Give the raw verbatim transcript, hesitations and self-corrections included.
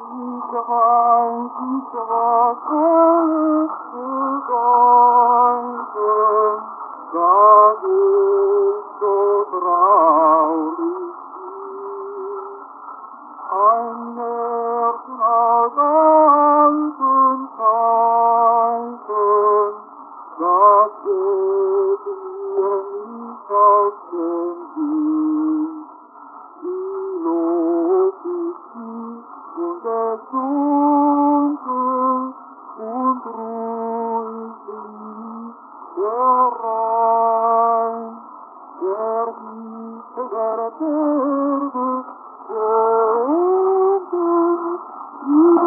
Sicherheit, Sicherheit, Gedanken, das ist so traurig. Ein Märchen aus alten Zeiten, das geht mir nicht aus dem Sinn. Wie los ist sie und es dunkel und ruhig liegt der Rhein, der Wiese der Berge, der unten